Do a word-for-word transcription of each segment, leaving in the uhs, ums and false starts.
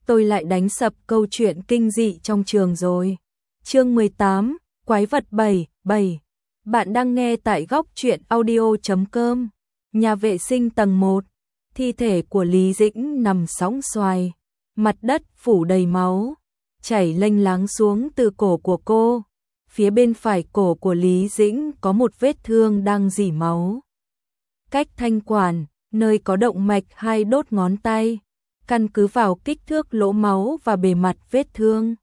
tôi lại đánh sập câu chuyện kinh dị trong trường rồi. Chương mười tám, Quái vật bảy, bảy. Bạn đang nghe tại góc truyện audio chấm com. Nhà vệ sinh tầng một. Thi thể của Lý Dĩnh nằm sóng xoài, mặt đất phủ đầy máu, chảy lênh láng xuống từ cổ của cô. Phía bên phải cổ của Lý Dĩnh có một vết thương đang rỉ máu. Cách thanh quản, nơi có động mạch hai đốt ngón tay, căn cứ vào kích thước lỗ máu và bề mặt vết thương,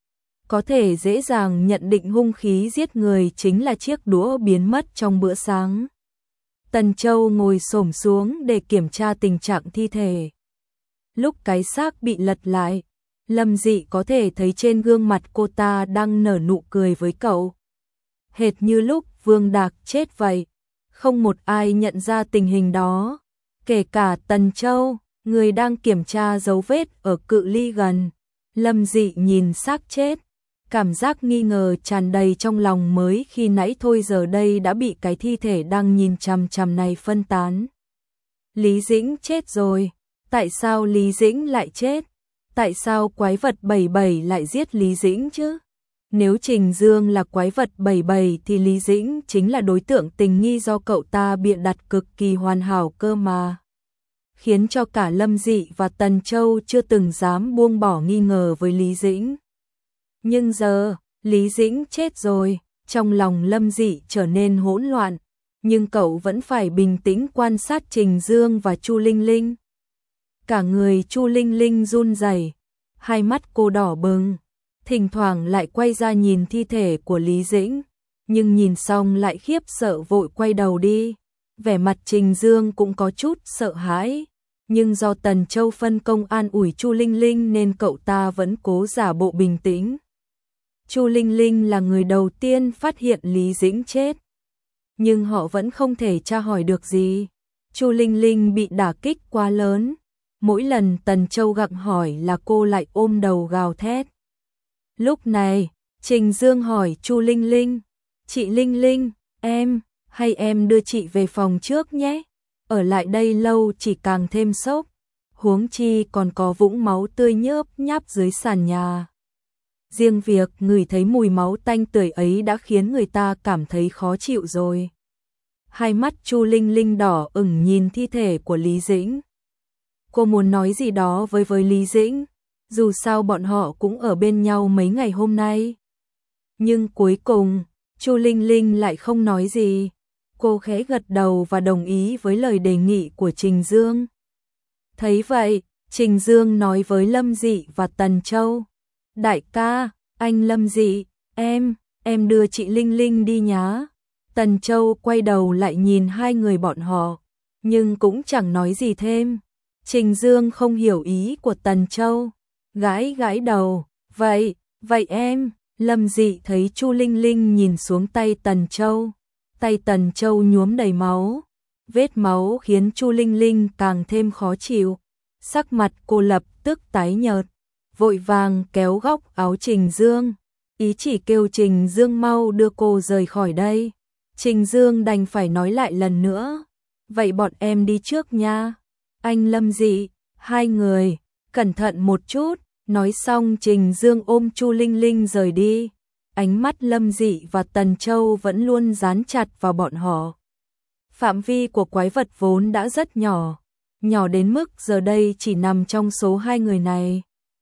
có thể dễ dàng nhận định hung khí giết người chính là chiếc đũa biến mất trong bữa sáng. Tần Châu ngồi xổm xuống để kiểm tra tình trạng thi thể. Lúc cái xác bị lật lại, Lâm Dị có thể thấy trên gương mặt cô ta đang nở nụ cười với cậu. Hệt như lúc Vương Đạc chết vậy, không một ai nhận ra tình hình đó, kể cả Tần Châu, người đang kiểm tra dấu vết ở cự ly gần. Lâm Dị nhìn xác chết, cảm giác nghi ngờ tràn đầy trong lòng mới khi nãy thôi giờ đây đã bị cái thi thể đang nhìn chằm chằm này phân tán. Lý Dĩnh chết rồi, tại sao Lý Dĩnh lại chết? Tại sao quái vật bảy bảy lại giết Lý Dĩnh chứ? Nếu Trình Dương là quái vật bảy bảy thì Lý Dĩnh chính là đối tượng tình nghi do cậu ta bịa đặt cực kỳ hoàn hảo cơ mà. Khiến cho cả Lâm Dị và Tần Châu chưa từng dám buông bỏ nghi ngờ với Lý Dĩnh. Nhưng giờ, Lý Dĩnh chết rồi, trong lòng Lâm Dị trở nên hỗn loạn, nhưng cậu vẫn phải bình tĩnh quan sát Trình Dương và Chu Linh Linh. Cả người Chu Linh Linh run rẩy, hai mắt cô đỏ bừng, thỉnh thoảng lại quay ra nhìn thi thể của Lý Dĩnh, nhưng nhìn xong lại khiếp sợ vội quay đầu đi. Vẻ mặt Trình Dương cũng có chút sợ hãi, nhưng do Tần Châu phân công an ủi Chu Linh Linh nên cậu ta vẫn cố giả bộ bình tĩnh. Chu Linh Linh là người đầu tiên phát hiện Lý Dĩnh chết, nhưng họ vẫn không thể tra hỏi được gì. Chu Linh Linh bị đả kích quá lớn, mỗi lần Tần Châu gặng hỏi là cô lại ôm đầu gào thét. Lúc này, Trình Dương hỏi Chu Linh Linh, "Chị Linh Linh, em, hay em đưa chị về phòng trước nhé, ở lại đây lâu chỉ càng thêm sốc, huống chi còn có vũng máu tươi nhớp nháp dưới sàn nhà." Riêng việc ngửi thấy mùi máu tanh tưởi ấy đã khiến người ta cảm thấy khó chịu rồi. Hai mắt Chu Linh Linh đỏ ửng nhìn thi thể của Lý Dĩnh. Cô muốn nói gì đó với với Lý Dĩnh, dù sao bọn họ cũng ở bên nhau mấy ngày hôm nay. Nhưng cuối cùng, Chu Linh Linh lại không nói gì. Cô khẽ gật đầu và đồng ý với lời đề nghị của Trình Dương. Thấy vậy, Trình Dương nói với Lâm Dị và Tần Châu, "Đại ca, anh Lâm Dị, em, em đưa chị Linh Linh đi nhá." Tần Châu quay đầu lại nhìn hai người bọn họ, nhưng cũng chẳng nói gì thêm. Trình Dương không hiểu ý của Tần Châu, gãi gãi đầu, "Vậy, vậy em." Lâm Dị thấy Chu Linh Linh nhìn xuống tay Tần Châu, tay Tần Châu nhuốm đầy máu, vết máu khiến Chu Linh Linh càng thêm khó chịu, sắc mặt cô lập tức tái nhợt, vội vàng kéo góc áo Trình Dương, ý chỉ kêu Trình Dương mau đưa cô rời khỏi đây. Trình Dương đành phải nói lại lần nữa, "Vậy bọn em đi trước nha. Anh Lâm Dị, hai người, cẩn thận một chút." Nói xong Trình Dương ôm Chu Linh Linh rời đi, ánh mắt Lâm Dị và Tần Châu vẫn luôn dán chặt vào bọn họ. Phạm vi của quái vật vốn đã rất nhỏ, nhỏ đến mức giờ đây chỉ nằm trong số hai người này.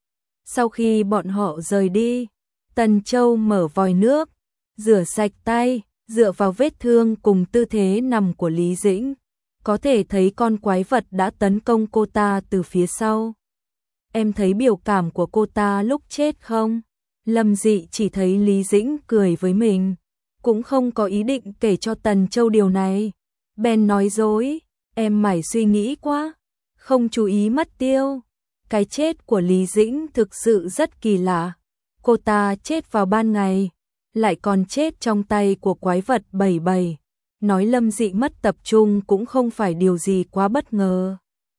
Sau khi bọn họ rời đi, Tần Châu mở vòi nước, rửa sạch tay, dựa vào vết thương cùng tư thế nằm của Lý Dĩnh, có thể thấy con quái vật đã tấn công cô ta từ phía sau. "Em thấy biểu cảm của cô ta lúc chết không?" Lâm Dị chỉ thấy Lý Dĩnh cười với mình, cũng không có ý định kể cho Tần Châu điều này. Bèn nói dối, "Em mải suy nghĩ quá, không chú ý mất tiêu." Cái chết của Lý Dĩnh thực sự rất kỳ lạ. Cô ta chết vào ban ngày, lại còn chết trong tay của quái vật bảy bảy. Nói Lâm Dị mất tập trung cũng không phải điều gì quá bất ngờ.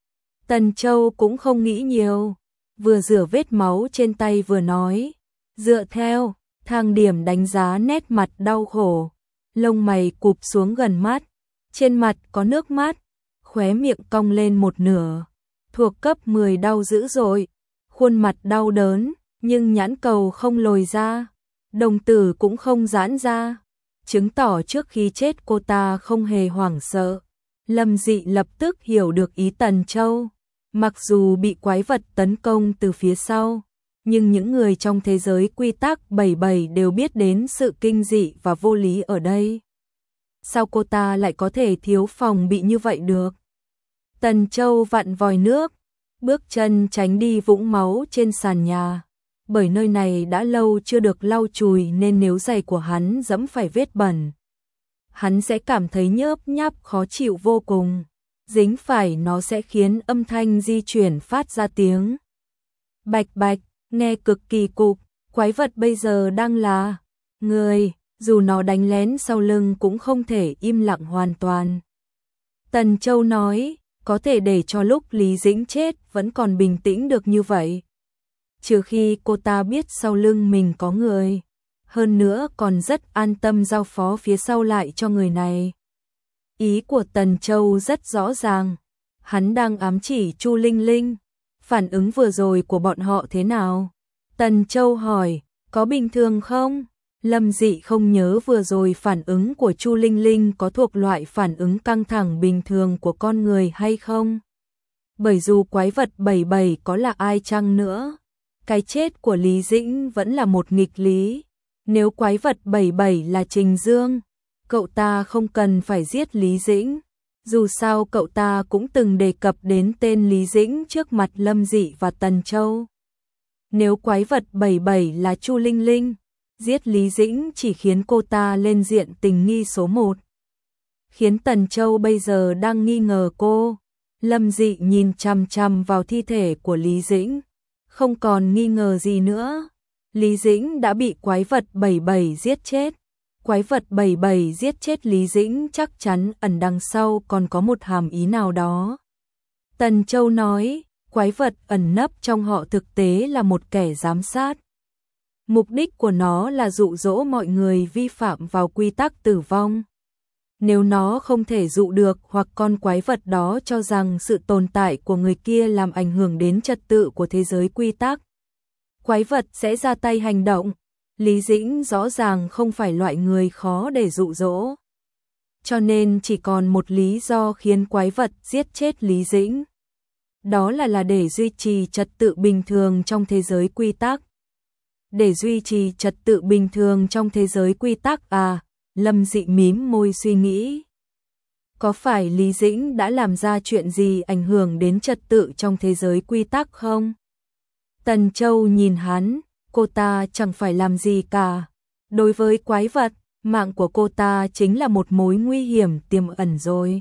Tần Châu cũng không nghĩ nhiều, vừa rửa vết máu trên tay vừa nói, dựa theo thang điểm đánh giá nét mặt đau khổ, lông mày cụp xuống gần mắt, trên mặt có nước mắt, khóe miệng cong lên một nửa, thuộc cấp mười đau dữ dội, khuôn mặt đau đớn, nhưng nhãn cầu không lồi ra, đồng tử cũng không giãn ra, chứng tỏ trước khi chết cô ta không hề hoảng sợ. Lâm Dị lập tức hiểu được ý Tần Châu, mặc dù bị quái vật tấn công từ phía sau, nhưng những người trong thế giới quy tắc bảy bảy đều biết đến sự kinh dị và vô lý ở đây. Sao cô ta lại có thể thiếu phòng bị như vậy được? Tần Châu vặn vòi nước, bước chân tránh đi vũng máu trên sàn nhà, bởi nơi này đã lâu chưa được lau chùi nên nếu giày của hắn dẫm phải vết bẩn, hắn sẽ cảm thấy nhớp nháp khó chịu vô cùng. Dính phải nó sẽ khiến âm thanh di chuyển phát ra tiếng bạch bạch, nghe cực kỳ cục. Quái vật bây giờ đang là người, dù nó đánh lén sau lưng cũng không thể im lặng hoàn toàn. Tần Châu nói, có thể để cho lúc Lý Dĩnh chết vẫn còn bình tĩnh được như vậy, trừ khi cô ta biết sau lưng mình có người, hơn nữa còn rất an tâm giao phó phía sau lại cho người này. Ý của Tần Châu rất rõ ràng, hắn đang ám chỉ Chu Linh Linh. Phản ứng vừa rồi của bọn họ thế nào? Tần Châu hỏi, có bình thường không? Lâm Dị không nhớ vừa rồi phản ứng của Chu Linh Linh có thuộc loại phản ứng căng thẳng bình thường của con người hay không. Bởi dù quái vật bảy bảy có là ai chăng nữa, cái chết của Lý Dĩnh vẫn là một nghịch lý. Nếu quái vật bảy bảy là Trình Dương, cậu ta không cần phải giết Lý Dĩnh. Dù sao cậu ta cũng từng đề cập đến tên Lý Dĩnh trước mặt Lâm Dị và Tần Châu. Nếu quái vật bảy bảy là Chu Linh Linh, giết Lý Dĩnh chỉ khiến cô ta lên diện tình nghi số một. Khiến Tần Châu bây giờ đang nghi ngờ cô. Lâm Dị nhìn chằm chằm vào thi thể của Lý Dĩnh, không còn nghi ngờ gì nữa. Lý Dĩnh đã bị quái vật bảy bảy giết chết. Quái vật bảy bảy giết chết Lý Dĩnh chắc chắn ẩn đằng sau còn có một hàm ý nào đó. Tần Châu nói, quái vật ẩn nấp trong họ thực tế là một kẻ giám sát. Mục đích của nó là dụ dỗ mọi người vi phạm vào quy tắc tử vong. Nếu nó không thể dụ được hoặc con quái vật đó cho rằng sự tồn tại của người kia làm ảnh hưởng đến trật tự của thế giới quy tắc, quái vật sẽ ra tay hành động. Lý Dĩnh rõ ràng không phải loại người khó để dụ dỗ. Cho nên chỉ còn một lý do khiến quái vật giết chết Lý Dĩnh. Đó là là để duy trì trật tự bình thường trong thế giới quy tắc. Để duy trì trật tự bình thường trong thế giới quy tắc à, Lâm Dị mím môi suy nghĩ. Có phải Lý Dĩnh đã làm ra chuyện gì ảnh hưởng đến trật tự trong thế giới quy tắc không? Tần Châu nhìn hắn, cô ta chẳng phải làm gì cả. Đối với quái vật, mạng của cô ta chính là một mối nguy hiểm tiềm ẩn rồi.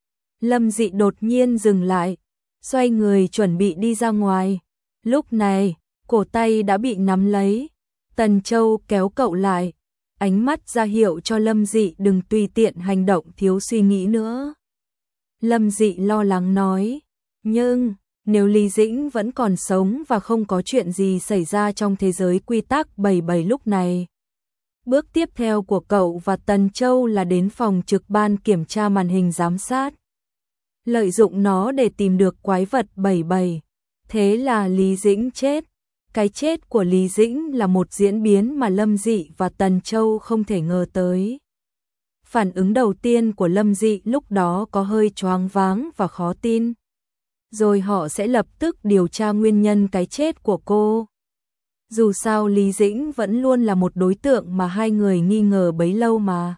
Lâm Dị đột nhiên dừng lại, xoay người chuẩn bị đi ra ngoài. Lúc này, cổ tay đã bị nắm lấy. Tần Châu kéo cậu lại, ánh mắt ra hiệu cho Lâm Dị đừng tùy tiện hành động thiếu suy nghĩ nữa. Lâm Dị lo lắng nói, nhưng nếu Lý Dĩnh vẫn còn sống và không có chuyện gì xảy ra trong thế giới quy tắc bảy bảy lúc này, bước tiếp theo của cậu và Tần Châu là đến phòng trực ban kiểm tra màn hình giám sát, lợi dụng nó để tìm được quái vật bảy bảy. Thế là Lý Dĩnh chết. Cái chết của Lý Dĩnh là một diễn biến mà Lâm Dị và Tần Châu không thể ngờ tới. Phản ứng đầu tiên của Lâm Dị lúc đó có hơi choáng váng và khó tin. Rồi họ sẽ lập tức điều tra nguyên nhân cái chết của cô. Dù sao Lý Dĩnh vẫn luôn là một đối tượng mà hai người nghi ngờ bấy lâu mà.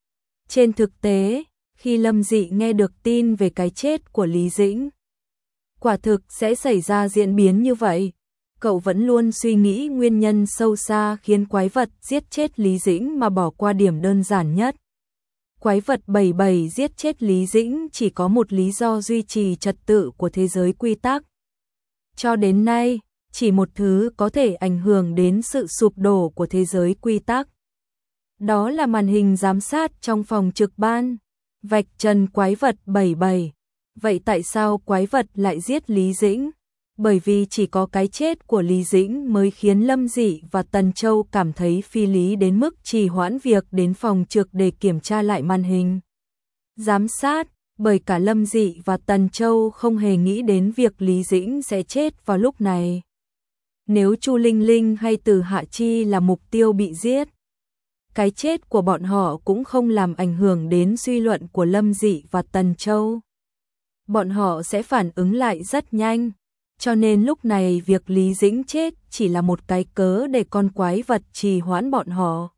Trên thực tế, khi Lâm Dị nghe được tin về cái chết của Lý Dĩnh, quả thực sẽ xảy ra diễn biến như vậy. Cậu vẫn luôn suy nghĩ nguyên nhân sâu xa khiến quái vật giết chết Lý Dĩnh mà bỏ qua điểm đơn giản nhất. Quái vật bảy bảy giết chết Lý Dĩnh chỉ có một lý do duy trì trật tự của thế giới quy tắc. Cho đến nay, chỉ một thứ có thể ảnh hưởng đến sự sụp đổ của thế giới quy tắc. Đó là màn hình giám sát trong phòng trực ban, vạch trần quái vật bảy bảy. Vậy tại sao quái vật lại giết Lý Dĩnh? Bởi vì chỉ có cái chết của Lý Dĩnh mới khiến Lâm Dị và Tần Châu cảm thấy phi lý đến mức trì hoãn việc đến phòng trực để kiểm tra lại màn hình giám sát, bởi cả Lâm Dị và Tần Châu không hề nghĩ đến việc Lý Dĩnh sẽ chết vào lúc này. Nếu Chu Linh Linh hay Từ Hạ Chi là mục tiêu bị giết, cái chết của bọn họ cũng không làm ảnh hưởng đến suy luận của Lâm Dị và Tần Châu. Bọn họ sẽ phản ứng lại rất nhanh, cho nên lúc này việc Lý Dĩnh chết chỉ là một cái cớ để con quái vật trì hoãn bọn họ.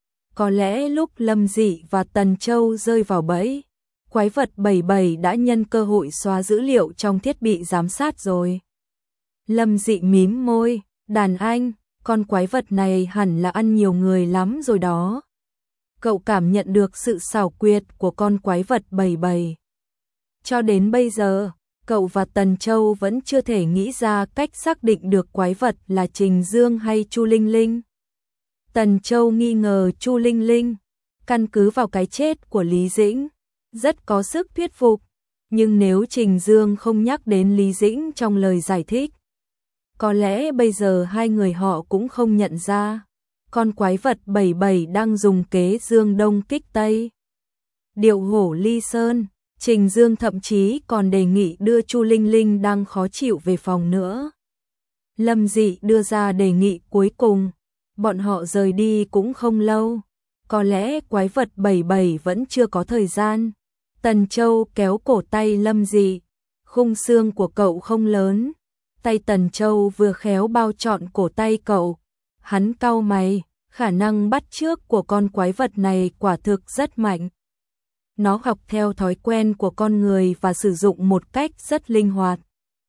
Có lẽ lúc Lâm Dị và Tần Châu rơi vào bẫy, quái vật bảy bảy đã nhân cơ hội xóa dữ liệu trong thiết bị giám sát rồi. Lâm Dị mím môi, đàn anh, con quái vật này hẳn là ăn nhiều người lắm rồi đó. Cậu cảm nhận được sự xảo quyệt của con quái vật bảy bảy. Cho đến bây giờ, cậu và Tần Châu vẫn chưa thể nghĩ ra cách xác định được quái vật là Trình Dương hay Chu Linh Linh. Tần Châu nghi ngờ Chu Linh Linh, căn cứ vào cái chết của Lý Dĩnh, rất có sức thuyết phục, nhưng nếu Trình Dương không nhắc đến Lý Dĩnh trong lời giải thích, có lẽ bây giờ hai người họ cũng không nhận ra, con quái vật bảy bảy đang dùng kế Dương Đông kích Tây. Điệu hổ ly sơn, Trình Dương thậm chí còn đề nghị đưa Chu Linh Linh đang khó chịu về phòng nữa. Lâm Dị đưa ra đề nghị cuối cùng, bọn họ rời đi cũng không lâu, có lẽ quái vật bảy bảy vẫn chưa có thời gian. Tần Châu kéo cổ tay Lâm Dị, khung xương của cậu không lớn, tay Tần Châu vừa khéo bao trọn cổ tay cậu. Hắn cau mày, khả năng bắt chước của con quái vật này quả thực rất mạnh. Nó học theo thói quen của con người và sử dụng một cách rất linh hoạt.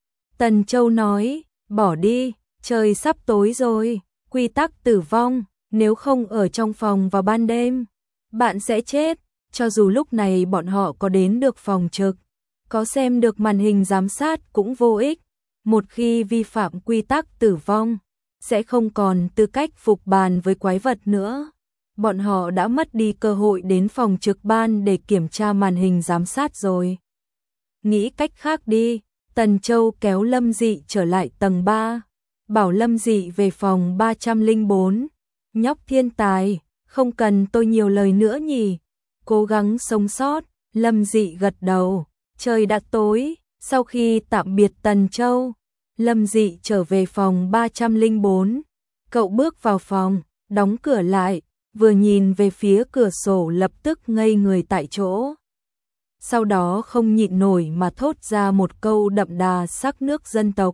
Tần Châu nói, bỏ đi, trời sắp tối rồi, quy tắc tử vong, nếu không ở trong phòng vào ban đêm, bạn sẽ chết. Cho dù lúc này bọn họ có đến được phòng trực, có xem được màn hình giám sát cũng vô ích. Một khi vi phạm quy tắc tử vong, sẽ không còn tư cách phục bàn với quái vật nữa. Bọn họ đã mất đi cơ hội đến phòng trực ban để kiểm tra màn hình giám sát rồi. Nghĩ cách khác đi, Tần Châu kéo Lâm Dị trở lại tầng ba, bảo Lâm Dị về phòng ba trăm lẻ bốn. Nhóc thiên tài, không cần tôi nhiều lời nữa nhỉ. Cố gắng sống sót, Lâm Dị gật đầu. Trời đã tối, sau khi tạm biệt Tần Châu, Lâm Dị trở về phòng ba trăm lẻ bốn. Cậu bước vào phòng, đóng cửa lại, vừa nhìn về phía cửa sổ lập tức ngây người tại chỗ. Sau đó không nhịn nổi mà thốt ra một câu đậm đà sắc nước dân tộc.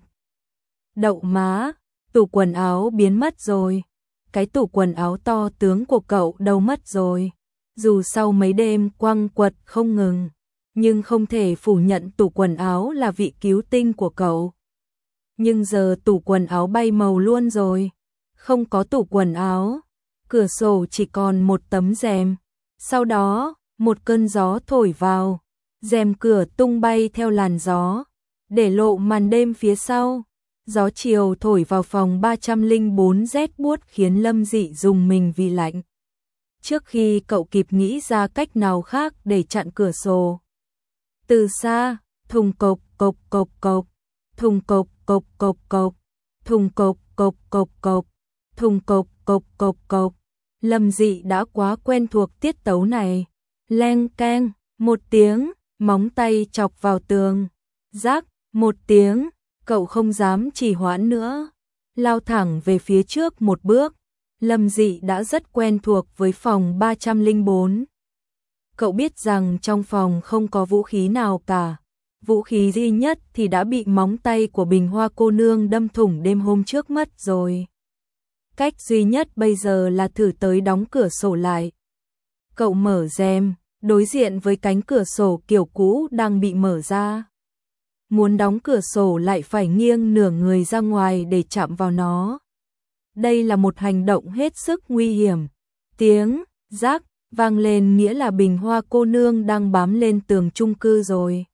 Đậu má, tủ quần áo biến mất rồi. Cái tủ quần áo to tướng của cậu đâu mất rồi. Dù sau mấy đêm quăng quật không ngừng, nhưng không thể phủ nhận tủ quần áo là vị cứu tinh của cậu. Nhưng giờ tủ quần áo bay màu luôn rồi. Không có tủ quần áo, cửa sổ chỉ còn một tấm rèm. Sau đó, một cơn gió thổi vào, rèm cửa tung bay theo làn gió, để lộ màn đêm phía sau. Gió chiều thổi vào phòng ba trăm lẻ bốn rét buốt khiến Lâm Dị rùng mình vì lạnh. Trước khi cậu kịp nghĩ ra cách nào khác để chặn cửa sổ, từ xa, thùng cộc cộc cộc cộc, thùng cộc cộc cộc cộc, thùng cộc cộc cộc cộc, thùng cộc cộc cộc cộc. Lâm Dị đã quá quen thuộc tiết tấu này. Leng keng, một tiếng, móng tay chọc vào tường. Rắc, một tiếng, cậu không dám trì hoãn nữa, lao thẳng về phía trước một bước. Lâm Dị đã rất quen thuộc với phòng ba trăm lẻ bốn. Cậu biết rằng trong phòng không có vũ khí nào cả. Vũ khí duy nhất thì đã bị móng tay của Bình Hoa cô nương đâm thủng đêm hôm trước mất rồi. Cách duy nhất bây giờ là thử tới đóng cửa sổ lại. Cậu mở rèm, đối diện với cánh cửa sổ kiểu cũ đang bị mở ra. Muốn đóng cửa sổ lại phải nghiêng nửa người ra ngoài để chạm vào nó. Đây là một hành động hết sức nguy hiểm. Tiếng rắc vang lên nghĩa là Bình Hoa cô nương đang bám lên tường chung cư rồi.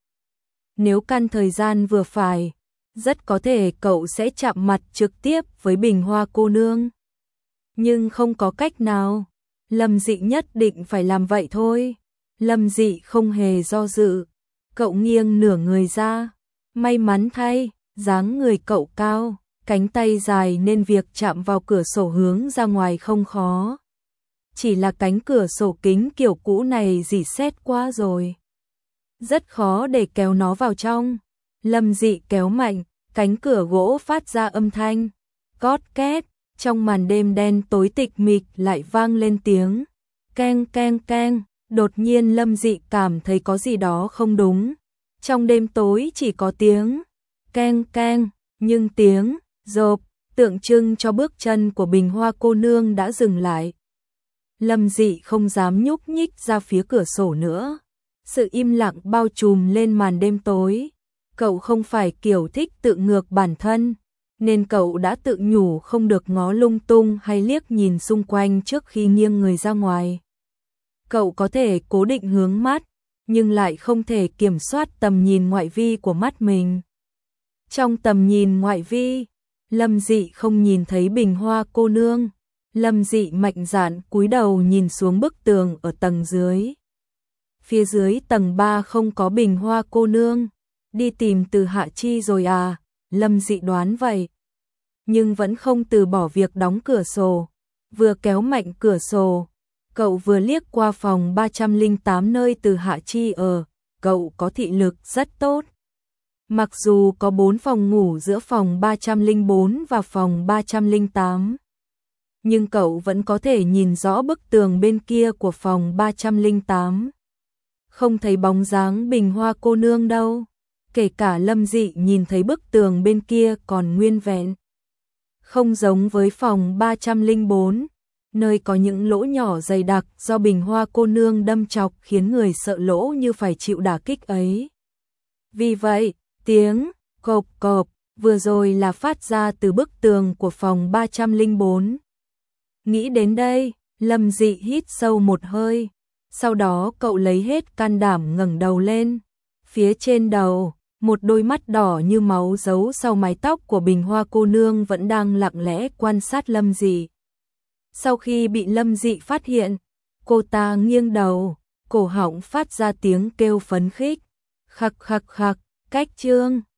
Nếu căn thời gian vừa phải, rất có thể cậu sẽ chạm mặt trực tiếp với Bình Hoa cô nương. Nhưng không có cách nào, Lâm Dị nhất định phải làm vậy thôi. Lâm Dị không hề do dự, cậu nghiêng nửa người ra. May mắn thay, dáng người cậu cao, cánh tay dài nên việc chạm vào cửa sổ hướng ra ngoài không khó. Chỉ là cánh cửa sổ kính kiểu cũ này rỉ sét quá rồi. Rất khó để kéo nó vào trong. Lâm Dị kéo mạnh, cánh cửa gỗ phát ra âm thanh. Cót két, trong màn đêm đen tối tịch mịch lại vang lên tiếng keng keng keng. Đột nhiên Lâm Dị cảm thấy có gì đó không đúng. Trong đêm tối chỉ có tiếng keng keng, nhưng tiếng rộp tượng trưng cho bước chân của Bình Hoa cô nương đã dừng lại. Lâm Dị không dám nhúc nhích ra phía cửa sổ nữa. Sự im lặng bao trùm lên màn đêm tối. Cậu không phải kiểu thích tự ngược bản thân, nên cậu đã tự nhủ không được ngó lung tung hay liếc nhìn xung quanh trước khi nghiêng người ra ngoài. Cậu có thể cố định hướng mắt, nhưng lại không thể kiểm soát tầm nhìn ngoại vi của mắt mình. Trong tầm nhìn ngoại vi, Lâm Dị không nhìn thấy Bình Hoa cô nương. Lâm Dị mạnh dạn cúi đầu nhìn xuống bức tường ở tầng dưới. Phía dưới tầng ba không có Bình Hoa cô nương. Đi tìm Từ Hạ Chi rồi à? Lâm Dị đoán vậy. Nhưng vẫn không từ bỏ việc đóng cửa sổ. Vừa kéo mạnh cửa sổ, cậu vừa liếc qua phòng ba trăm lẻ tám nơi Từ Hạ Chi ở. Cậu có thị lực rất tốt. Mặc dù có bốn phòng ngủ giữa phòng ba trăm lẻ bốn và phòng ba trăm lẻ tám, nhưng cậu vẫn có thể nhìn rõ bức tường bên kia của phòng ba trăm lẻ tám. Không thấy bóng dáng Bình Hoa cô nương đâu. Kể cả Lâm Dị nhìn thấy bức tường bên kia còn nguyên vẹn. Không giống với phòng ba trăm lẻ bốn, nơi có những lỗ nhỏ dày đặc do Bình Hoa cô nương đâm chọc khiến người sợ lỗ như phải chịu đả kích ấy. Vì vậy, tiếng cộp cộp vừa rồi là phát ra từ bức tường của phòng ba trăm lẻ bốn. Nghĩ đến đây, Lâm Dị hít sâu một hơi. Sau đó cậu lấy hết can đảm ngẩng đầu lên. Phía trên đầu, một đôi mắt đỏ như máu giấu sau mái tóc của Bình Hoa cô nương vẫn đang lặng lẽ quan sát Lâm Dị. Sau khi bị Lâm Dị phát hiện, cô ta nghiêng đầu, cổ họng phát ra tiếng kêu phấn khích. Khặc khặc khặc, cách chương.